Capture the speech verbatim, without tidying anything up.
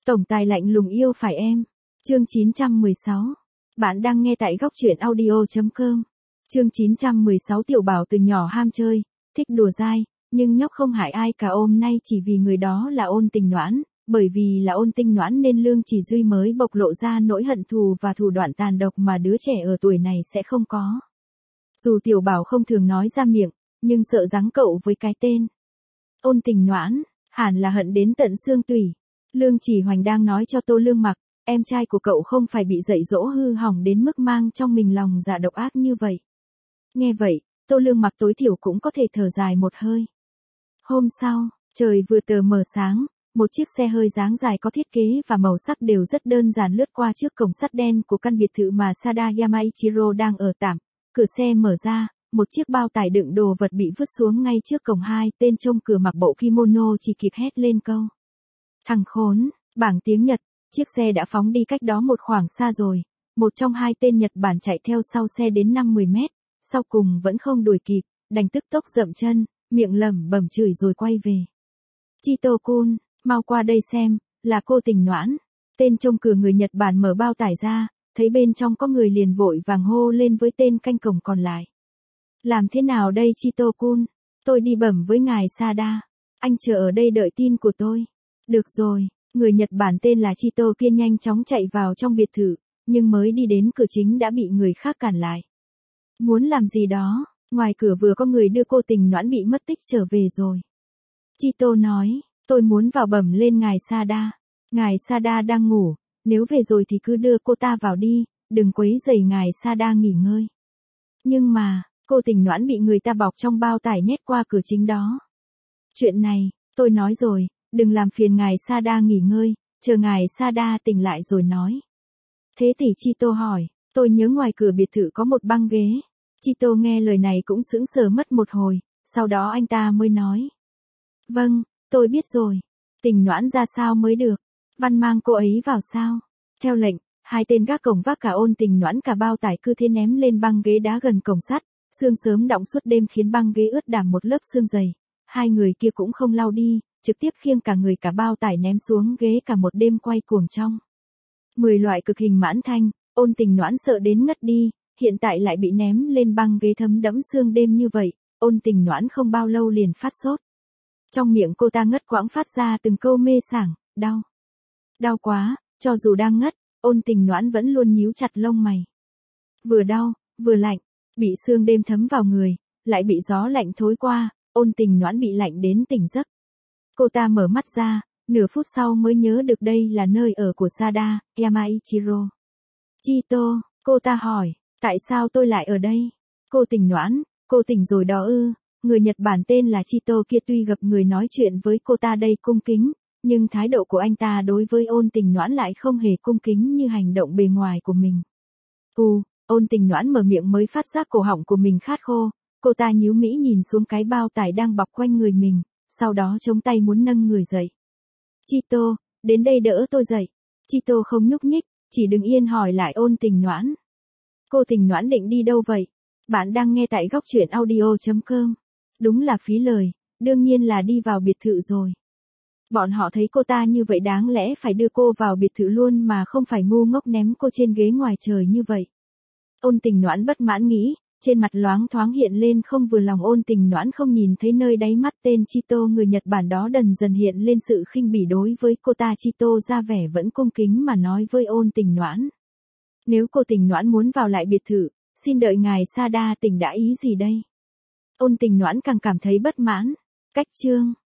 Tổng tài lạnh lùng yêu phải em. Chương chín trăm mười sáu. Bạn đang nghe tại góc truyện audio.com. Chương chín trăm mười sáu. Tiểu Bảo từ nhỏ ham chơi, thích đùa dai, nhưng nhóc không hại ai cả, hôm nay chỉ vì người đó là Ôn Tình Noãn, bởi vì là Ôn Tình Noãn nên Lương Chỉ Duy mới bộc lộ ra nỗi hận thù và thủ đoạn tàn độc mà đứa trẻ ở tuổi này sẽ không có. Dù Tiểu Bảo không thường nói ra miệng, nhưng sợ giáng cậu với cái tên Ôn Tình Noãn, hẳn là hận đến tận xương tủy. Lương Chỉ Hoành đang nói cho Tô Lương Mặc, em trai của cậu không phải bị dạy dỗ hư hỏng đến mức mang trong mình lòng dạ độc ác như vậy. Nghe vậy, Tô Lương Mặc tối thiểu cũng có thể thở dài một hơi. Hôm sau, trời vừa tờ mờ sáng, một chiếc xe hơi dáng dài có thiết kế và màu sắc đều rất đơn giản lướt qua trước cổng sắt đen của căn biệt thự mà Sada Yamaichiro đang ở tạm. Cửa xe mở ra, một chiếc bao tải đựng đồ vật bị vứt xuống ngay trước cổng. Hai tên trông cửa mặc bộ kimono chỉ kịp hét lên câu: thằng khốn. Bảng tiếng Nhật, chiếc xe đã phóng đi cách đó một khoảng xa rồi. Một trong hai tên Nhật Bản chạy theo sau xe đến năm mười mét, sau cùng vẫn không đuổi kịp, đành tức tốc dậm chân, miệng lẩm bẩm chửi rồi quay về. Chito-kun, mau qua đây xem, là cô Tình Noãn. Tên trông cửa người Nhật Bản mở bao tải ra, thấy bên trong có người liền vội vàng hô lên với tên canh cổng còn lại. Làm thế nào đây Chito-kun? Tôi đi bẩm với ngài Sada. Anh chờ ở đây đợi tin của tôi. Được rồi, người Nhật Bản tên là Chito kia nhanh chóng chạy vào trong biệt thự, nhưng mới đi đến cửa chính đã bị người khác cản lại. Muốn làm gì đó, ngoài cửa vừa có người đưa cô Tình Noãn bị mất tích trở về rồi. Chito nói, tôi muốn vào bẩm lên ngài Sada. Ngài Sada đang ngủ, nếu về rồi thì cứ đưa cô ta vào đi, đừng quấy rầy ngài Sada nghỉ ngơi. Nhưng mà, cô Tình Noãn bị người ta bọc trong bao tải nhét qua cửa chính đó. Chuyện này, tôi nói rồi, đừng làm phiền ngài Sada nghỉ ngơi, chờ ngài Sada tỉnh lại rồi nói. Thế thì Chito hỏi, tôi nhớ ngoài cửa biệt thự có một băng ghế. Chito nghe lời này cũng sững sờ mất một hồi, sau đó anh ta mới nói. Vâng, tôi biết rồi. Tình Noãn ra sao mới được? Văn mang cô ấy vào sao? Theo lệnh, hai tên gác cổng vác cả Ôn Tình Noãn cả bao tải cứ thế ném lên băng ghế đá gần cổng sắt. Sương sớm đọng suốt đêm khiến băng ghế ướt đẫm một lớp sương dày. Hai người kia cũng không lau đi, trực tiếp khiêng cả người cả bao tải ném xuống ghế cả một đêm quay cuồng trong. Mười loại cực hình mãn thanh, Ôn Tình Noãn sợ đến ngất đi, hiện tại lại bị ném lên băng ghế thấm đẫm sương đêm như vậy, Ôn Tình Noãn không bao lâu liền phát sốt. Trong miệng cô ta ngất quãng phát ra từng câu mê sảng, đau. Đau quá, cho dù đang ngất, Ôn Tình Noãn vẫn luôn nhíu chặt lông mày. Vừa đau, vừa lạnh, bị sương đêm thấm vào người, lại bị gió lạnh thối qua, Ôn Tình Noãn bị lạnh đến tỉnh giấc. Cô ta mở mắt ra, nửa phút sau mới nhớ được đây là nơi ở của Sada Yamaichiro. Chito, cô ta hỏi, tại sao tôi lại ở đây? Cô Tình Noãn, cô tỉnh rồi đó ư? Người Nhật Bản tên là Chito kia tuy gặp người nói chuyện với cô ta đây cung kính, nhưng thái độ của anh ta đối với Ôn Tình Noãn lại không hề cung kính như hành động bề ngoài của mình. U, Ôn Tình Noãn mở miệng mới phát giác cổ họng của mình khát khô, cô ta nhíu mỹ nhìn xuống cái bao tải đang bọc quanh người mình, sau đó chống tay muốn nâng người dậy. Chito, đến đây đỡ tôi dậy. Chito không nhúc nhích, chỉ đứng yên hỏi lại Ôn Tình Noãn. Cô Tình Noãn định đi đâu vậy? Bạn đang nghe tại góc truyện audio.com. Đúng là phí lời, đương nhiên là đi vào biệt thự rồi. Bọn họ thấy cô ta như vậy đáng lẽ phải đưa cô vào biệt thự luôn mà không phải ngu ngốc ném cô trên ghế ngoài trời như vậy. Ôn Tình Noãn bất mãn nghĩ, trên mặt loáng thoáng hiện lên không vừa lòng. Ôn Tình Noãn không nhìn thấy nơi đáy mắt tên Chito người Nhật Bản đó dần dần hiện lên sự khinh bỉ đối với cô ta. Chito ra vẻ vẫn cung kính mà nói với Ôn Tình Noãn. Nếu cô Tình Noãn muốn vào lại biệt thự, xin đợi ngài Sada tỉnh đã ý gì đây? Ôn Tình Noãn càng cảm thấy bất mãn. Cách chương